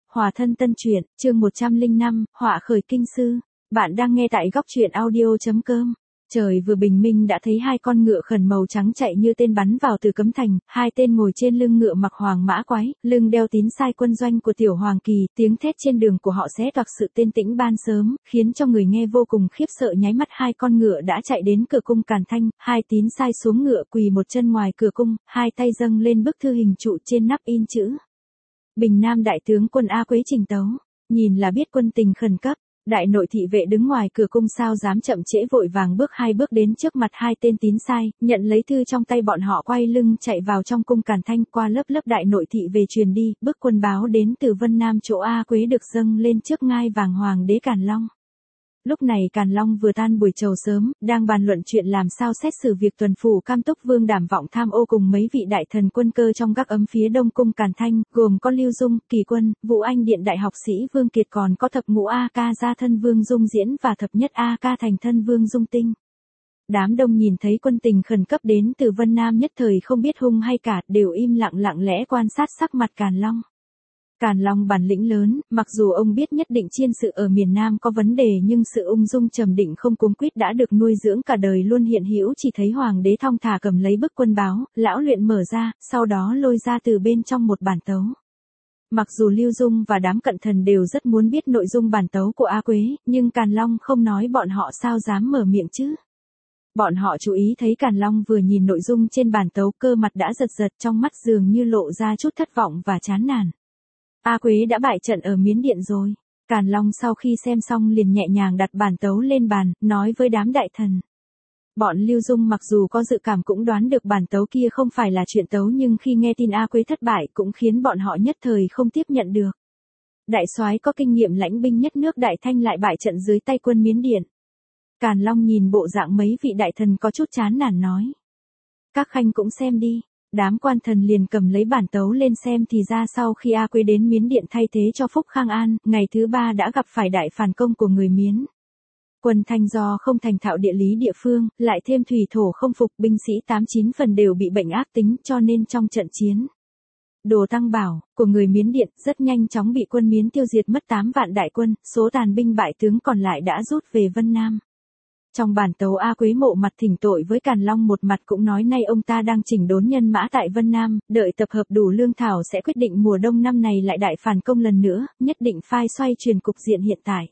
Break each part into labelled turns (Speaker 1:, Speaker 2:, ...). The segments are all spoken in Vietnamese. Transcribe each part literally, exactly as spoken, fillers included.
Speaker 1: Hòa thân tân truyện, chương một trăm lẻ năm, họa khởi kinh sư. Bạn đang nghe tại góc truyện audio chấm com. Trời vừa bình minh đã thấy hai con ngựa khẩn màu trắng chạy như tên bắn vào từ cấm thành, hai tên ngồi trên lưng ngựa mặc hoàng mã quái, lưng đeo tín sai quân doanh của tiểu hoàng kỳ, tiếng thét trên đường của họ xé toạc sự tên tĩnh ban sớm, khiến cho người nghe vô cùng khiếp sợ. Nháy mắt hai con ngựa đã chạy đến cửa cung Càn Thanh, hai tín sai xuống ngựa quỳ một chân ngoài cửa cung, hai tay dâng lên bức thư hình trụ trên nắp in chữ: Bình Nam đại tướng quân A Quế trình tấu. Nhìn là biết quân tình khẩn cấp. Đại nội thị vệ đứng ngoài cửa cung sao dám chậm trễ, vội vàng bước hai bước đến trước mặt hai tên tín sai, nhận lấy thư trong tay bọn họ, quay lưng chạy vào trong cung Càn Thanh. Qua lớp lớp đại nội thị về truyền đi, bức quân báo đến từ Vân Nam chỗ A Quế được dâng lên trước ngai vàng hoàng đế Càn Long. Lúc này Càn Long vừa tan buổi trầu sớm, đang bàn luận chuyện làm sao xét xử việc tuần phủ Cam Túc Vương Đảm vọng tham ô cùng mấy vị đại thần quân cơ trong các ấm phía đông cung Càn Thanh, gồm có Lưu Dung, Kỳ Quân, Vũ Anh Điện đại học sĩ Vương Kiệt, còn có thập ngũ A Ca gia thân Vương Dung Diễn và thập nhất A Ca thành thân Vương Dung Tinh. Đám đông nhìn thấy quân tình khẩn cấp đến từ Vân Nam nhất thời không biết hung hay cả, đều im lặng lặng lẽ quan sát sắc mặt Càn Long. Càn Long bản lĩnh lớn, mặc dù ông biết nhất định chiên sự ở miền Nam có vấn đề, nhưng sự ung dung trầm định không cuống quýt đã được nuôi dưỡng cả đời luôn hiện hữu. Chỉ thấy hoàng đế thong thả cầm lấy bức quân báo, lão luyện mở ra, sau đó lôi ra từ bên trong một bản tấu. Mặc dù Lưu Dung và đám cận thần đều rất muốn biết nội dung bản tấu của A Quế, nhưng Càn Long không nói bọn họ sao dám mở miệng chứ. Bọn họ chú ý thấy Càn Long vừa nhìn nội dung trên bản tấu, cơ mặt đã giật giật, trong mắt dường như lộ ra chút thất vọng và chán nản. A Quế đã bại trận ở Miến Điện rồi. Càn Long sau khi xem xong liền nhẹ nhàng đặt bản tấu lên bàn, nói với đám đại thần. Bọn Lưu Dung mặc dù có dự cảm cũng đoán được bản tấu kia không phải là chuyện tấu, nhưng khi nghe tin A Quế thất bại cũng khiến bọn họ nhất thời không tiếp nhận được. Đại soái có kinh nghiệm lãnh binh nhất nước Đại Thanh lại bại trận dưới tay quân Miến Điện. Càn Long nhìn bộ dạng mấy vị đại thần có chút chán nản nói. Các khanh cũng xem đi. Đám quan thần liền cầm lấy bản tấu lên xem, thì ra sau khi A Quế đến Miến Điện thay thế cho Phúc Khang An, ngày thứ ba đã gặp phải đại phản công của người Miến. Quân Thanh do không thành thạo địa lý địa phương, lại thêm thủy thổ không phục, binh sĩ tám chín phần đều bị bệnh ác tính, cho nên trong trận chiến Đồ Tăng Bảo của người Miến Điện rất nhanh chóng bị quân Miến tiêu diệt mất tám vạn đại quân, số tàn binh bại tướng còn lại đã rút về Vân Nam. Trong bản tấu A Quế mộ mặt thỉnh tội với Càn Long, một mặt cũng nói nay ông ta đang chỉnh đốn nhân mã tại Vân Nam, đợi tập hợp đủ lương thảo sẽ quyết định mùa đông năm này lại đại phản công lần nữa, nhất định phai xoay chuyển cục diện hiện tại.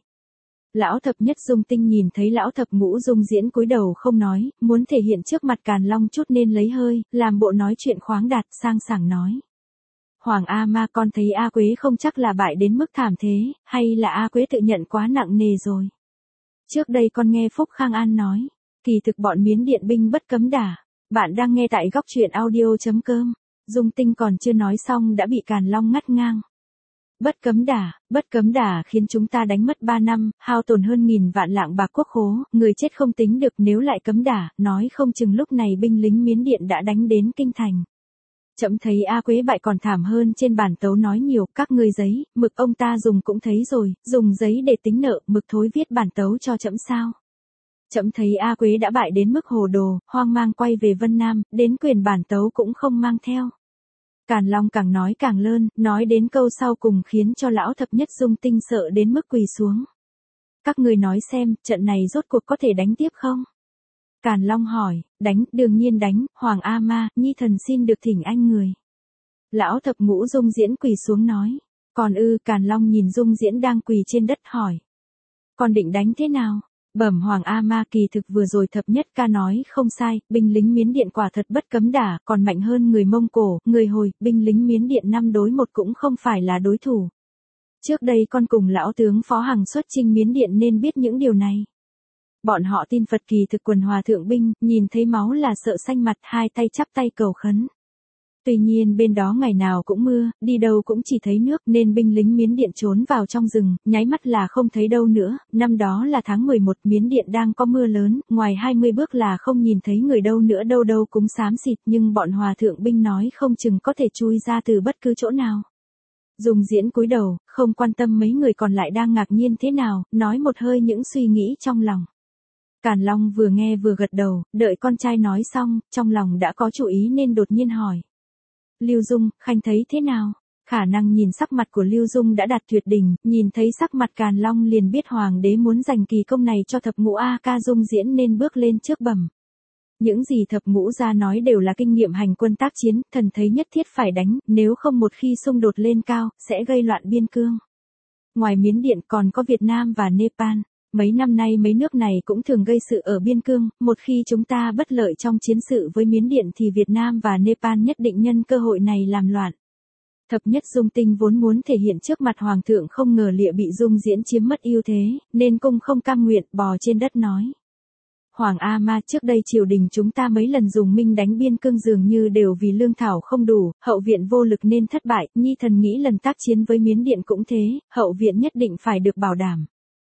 Speaker 1: Lão thập nhất Dung Tinh nhìn thấy lão thập ngũ Dung Diễn cúi đầu không nói, muốn thể hiện trước mặt Càn Long chút nên lấy hơi, làm bộ nói chuyện khoáng đạt, sang sảng nói. Hoàng A Ma, con thấy A Quế không chắc là bại đến mức thảm thế, hay là A Quế tự nhận quá nặng nề rồi. Trước đây con nghe Phúc Khang An nói, kỳ thực bọn Miến Điện binh bất cấm đả. Bạn đang nghe tại góc truyện audio chấm com. Dung Tinh còn chưa nói xong đã bị Càn Long ngắt ngang. Bất cấm đả, bất cấm đả khiến chúng ta đánh mất ba năm, hao tổn hơn nghìn vạn lạng bạc quốc khố, người chết không tính được, nếu lại cấm đả, nói không chừng lúc này binh lính Miến Điện đã đánh đến kinh thành. Trẫm thấy A Quế bại còn thảm hơn trên bản tấu nói nhiều, các ngươi giấy, mực ông ta dùng cũng thấy rồi, dùng giấy để tính nợ, mực thối viết bản tấu cho trẫm sao. Trẫm thấy A Quế đã bại đến mức hồ đồ, hoang mang quay về Vân Nam, đến quyền bản tấu cũng không mang theo. Càn Long càng nói càng lơn, nói đến câu sau cùng khiến cho lão thập nhất Dung Tinh sợ đến mức quỳ xuống. Các ngươi nói xem, trận này rốt cuộc có thể đánh tiếp không? Càn Long hỏi, đánh, đương nhiên đánh, Hoàng A Ma, nhi thần xin được thỉnh anh người. Lão thập ngũ Dung Diễn quỳ xuống nói, còn ư? Càn Long nhìn Dung Diễn đang quỳ trên đất hỏi. Còn định đánh thế nào? Bẩm Hoàng A Ma, kỳ thực vừa rồi thập nhất ca nói không sai, binh lính Miến Điện quả thật bất cấm đả, còn mạnh hơn người Mông Cổ, người Hồi, binh lính Miến Điện năm đối một cũng không phải là đối thủ. Trước đây con cùng lão tướng Phó Hằng xuất chinh Miến Điện nên biết những điều này. Bọn họ tin Phật, kỳ thực quần hòa thượng binh, nhìn thấy máu là sợ xanh mặt, hai tay chắp tay cầu khấn. Tuy nhiên bên đó ngày nào cũng mưa, đi đâu cũng chỉ thấy nước, nên binh lính Miến Điện trốn vào trong rừng, nháy mắt là không thấy đâu nữa. Năm đó là tháng mười một, Miến Điện đang có mưa lớn, ngoài hai mươi bước là không nhìn thấy người đâu nữa, đâu đâu cũng xám xịt, nhưng bọn hòa thượng binh nói không chừng có thể chui ra từ bất cứ chỗ nào. Dung Diễn cúi đầu, không quan tâm mấy người còn lại đang ngạc nhiên thế nào, nói một hơi những suy nghĩ trong lòng. Càn Long vừa nghe vừa gật đầu, đợi con trai nói xong, trong lòng đã có chủ ý nên đột nhiên hỏi. Lưu Dung, khanh thấy thế nào? Khả năng nhìn sắc mặt của Lưu Dung đã đạt tuyệt đỉnh, nhìn thấy sắc mặt Càn Long liền biết hoàng đế muốn dành kỳ công này cho thập ngũ A Ca Dung diễn nên bước lên trước bẩm. Những gì thập ngũ gia nói đều là kinh nghiệm hành quân tác chiến, thần thấy nhất thiết phải đánh, nếu không một khi xung đột lên cao, sẽ gây loạn biên cương. Ngoài Miến Điện còn có Việt Nam và Nepal. Mấy năm nay mấy nước này cũng thường gây sự ở biên cương, một khi chúng ta bất lợi trong chiến sự với Miến Điện thì Việt Nam và Nepal nhất định nhân cơ hội này làm loạn. Thập nhất Dung Tinh vốn muốn thể hiện trước mặt hoàng thượng không ngờ Lịa bị Dung diễn chiếm mất ưu thế, nên cung không cam nguyện bò trên đất nói. Hoàng A Ma, trước đây triều đình chúng ta mấy lần dùng minh đánh biên cương dường như đều vì lương thảo không đủ, hậu viện vô lực nên thất bại, nhi thần nghĩ lần tác chiến với Miến Điện cũng thế, hậu viện nhất định phải được bảo đảm.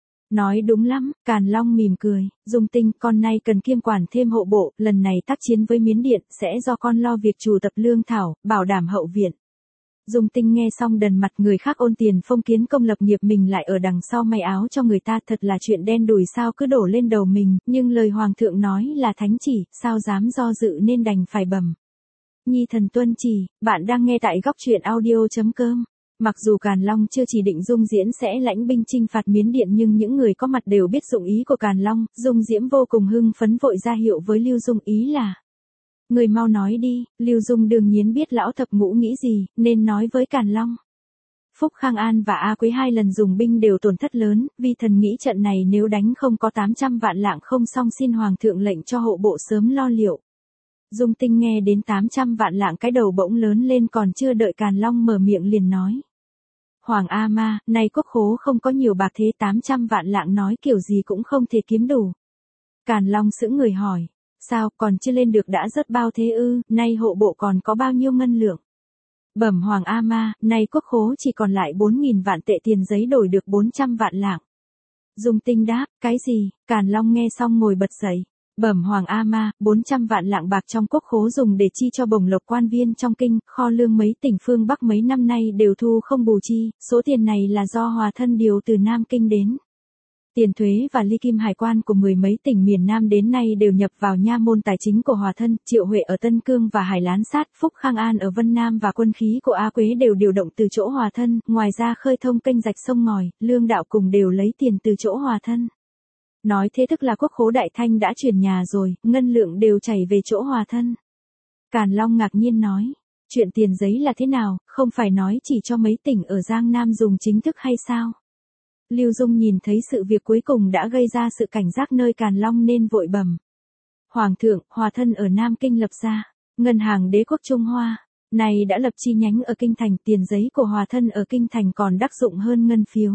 Speaker 1: Nói đúng lắm, Càn Long mỉm cười, Dung Tinh, con nay cần kiêm quản thêm hộ bộ, lần này tác chiến với Miến Điện, sẽ do con lo việc trù tập lương thảo, bảo đảm hậu viện. Dung Tinh nghe xong đần mặt, người khác ôn tiền phong kiến công lập nghiệp mình lại ở đằng sau may áo cho người ta, thật là chuyện đen đủi sao cứ đổ lên đầu mình, nhưng lời hoàng thượng nói là thánh chỉ, sao dám do dự nên đành phải bẩm. Nhi thần tuân chỉ, bạn đang nghe tại góc truyện audio chấm com. Mặc dù Càn Long chưa chỉ định Dung Diễn sẽ lãnh binh chinh phạt Miến Điện nhưng những người có mặt đều biết dụng ý của Càn Long, Dung Diễm vô cùng hưng phấn vội ra hiệu với Lưu Dung ý là. Người mau nói đi, Lưu Dung đương nhiên biết lão thập ngũ nghĩ gì, nên nói với Càn Long. Phúc Khang An và A Quế hai lần dùng binh đều tổn thất lớn, vì thần nghĩ trận này nếu đánh không có tám trăm vạn lạng không xong xin hoàng thượng lệnh cho hộ bộ sớm lo liệu. Dung Tinh nghe đến tám trăm vạn lạng cái đầu bỗng lớn lên còn chưa đợi Càn Long mở miệng liền nói. Hoàng A Ma, này quốc khố không có nhiều bạc thế tám trăm vạn lạng nói kiểu gì cũng không thể kiếm đủ. Càn Long sững người hỏi. Sao, còn chưa lên được đã rất bao thế ư, nay hộ bộ còn có bao nhiêu ngân lượng? Bẩm Hoàng A Ma, nay quốc khố chỉ còn lại bốn nghìn vạn tệ tiền giấy đổi được bốn trăm vạn lạng. Dung Tinh đáp, cái gì? Càn Long nghe xong ngồi bật dậy. Bẩm Hoàng A Ma, bốn trăm vạn lạng bạc trong quốc khố dùng để chi cho bổng lộc quan viên trong kinh, kho lương mấy tỉnh phương Bắc mấy năm nay đều thu không bù chi, số tiền này là do Hòa Thân điều từ Nam Kinh đến. Tiền thuế và ly kim hải quan của mười mấy tỉnh miền Nam đến nay đều nhập vào nha môn tài chính của Hòa Thân, Triệu Huệ ở Tân Cương và Hải Lán Sát, Phúc Khang An ở Vân Nam và quân khí của A Quế đều điều động từ chỗ Hòa Thân, ngoài ra khơi thông kênh rạch sông ngòi, lương đạo cùng đều lấy tiền từ chỗ Hòa Thân. Nói thế tức là quốc khố Đại Thanh đã chuyển nhà rồi, ngân lượng đều chảy về chỗ Hòa Thân. Càn Long ngạc nhiên nói, chuyện tiền giấy là thế nào, không phải nói chỉ cho mấy tỉnh ở Giang Nam dùng chính thức hay sao? Lưu Dung nhìn thấy sự việc cuối cùng đã gây ra sự cảnh giác nơi Càn Long nên vội bẩm. Hoàng thượng, Hòa Thân ở Nam Kinh lập ra, ngân hàng Đế quốc Trung Hoa, này đã lập chi nhánh ở Kinh Thành, tiền giấy của Hòa Thân ở Kinh Thành còn đắc dụng hơn ngân phiếu.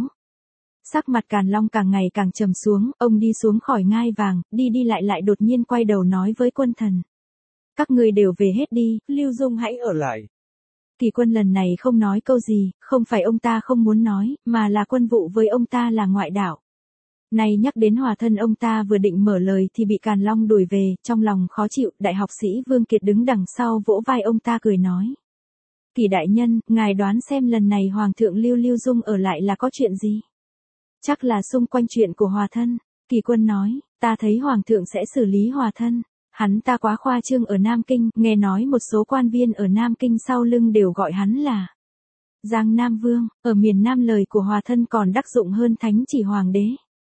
Speaker 1: Sắc mặt Càn Long càng ngày càng trầm xuống, ông đi xuống khỏi ngai vàng, đi đi lại lại đột nhiên quay đầu nói với quân thần. Các người đều về hết đi, Lưu Dung hãy ở lại. Kỳ Quân lần này không nói câu gì, không phải ông ta không muốn nói, mà là quân vụ với ông ta là ngoại đạo. Này nhắc đến Hòa Thân ông ta vừa định mở lời thì bị Càn Long đuổi về, trong lòng khó chịu, đại học sĩ Vương Kiệt đứng đằng sau vỗ vai ông ta cười nói. Kỳ đại nhân, ngài đoán xem lần này Hoàng thượng Lưu Lưu Dung ở lại là có chuyện gì? Chắc là xung quanh chuyện của Hòa Thân. Kỳ Quân nói, ta thấy Hoàng thượng sẽ xử lý Hòa Thân. Hắn ta quá khoa trương ở Nam Kinh, nghe nói một số quan viên ở Nam Kinh sau lưng đều gọi hắn là Giang Nam Vương, ở miền Nam lời của Hòa Thân còn đắc dụng hơn thánh chỉ hoàng đế.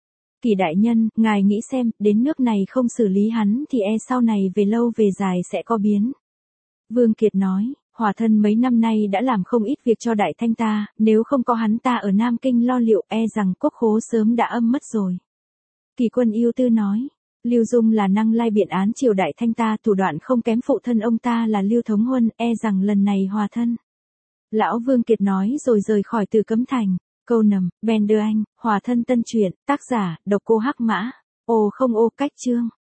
Speaker 1: Kỳ đại nhân, ngài nghĩ xem, đến nước này không xử lý hắn thì e sau này về lâu về dài sẽ có biến. Vương Kiệt nói, Hòa Thân mấy năm nay đã làm không ít việc cho Đại Thanh ta, nếu không có hắn ta ở Nam Kinh lo liệu e rằng quốc khố sớm đã âm mất rồi. Kỳ Quân yêu tư nói. Lưu Dung là năng lai biện án triều Đại Thanh ta, thủ đoạn không kém phụ thân ông ta là Lưu Thống Huân, e rằng lần này Hòa Thân. Lão Vương Kiệt nói rồi rời khỏi Từ Cấm Thành. Câu nầm, Ben đưa anh, Hòa Thân tân truyện, tác giả, độc cô Hắc Mã. Ô không ô cách chương.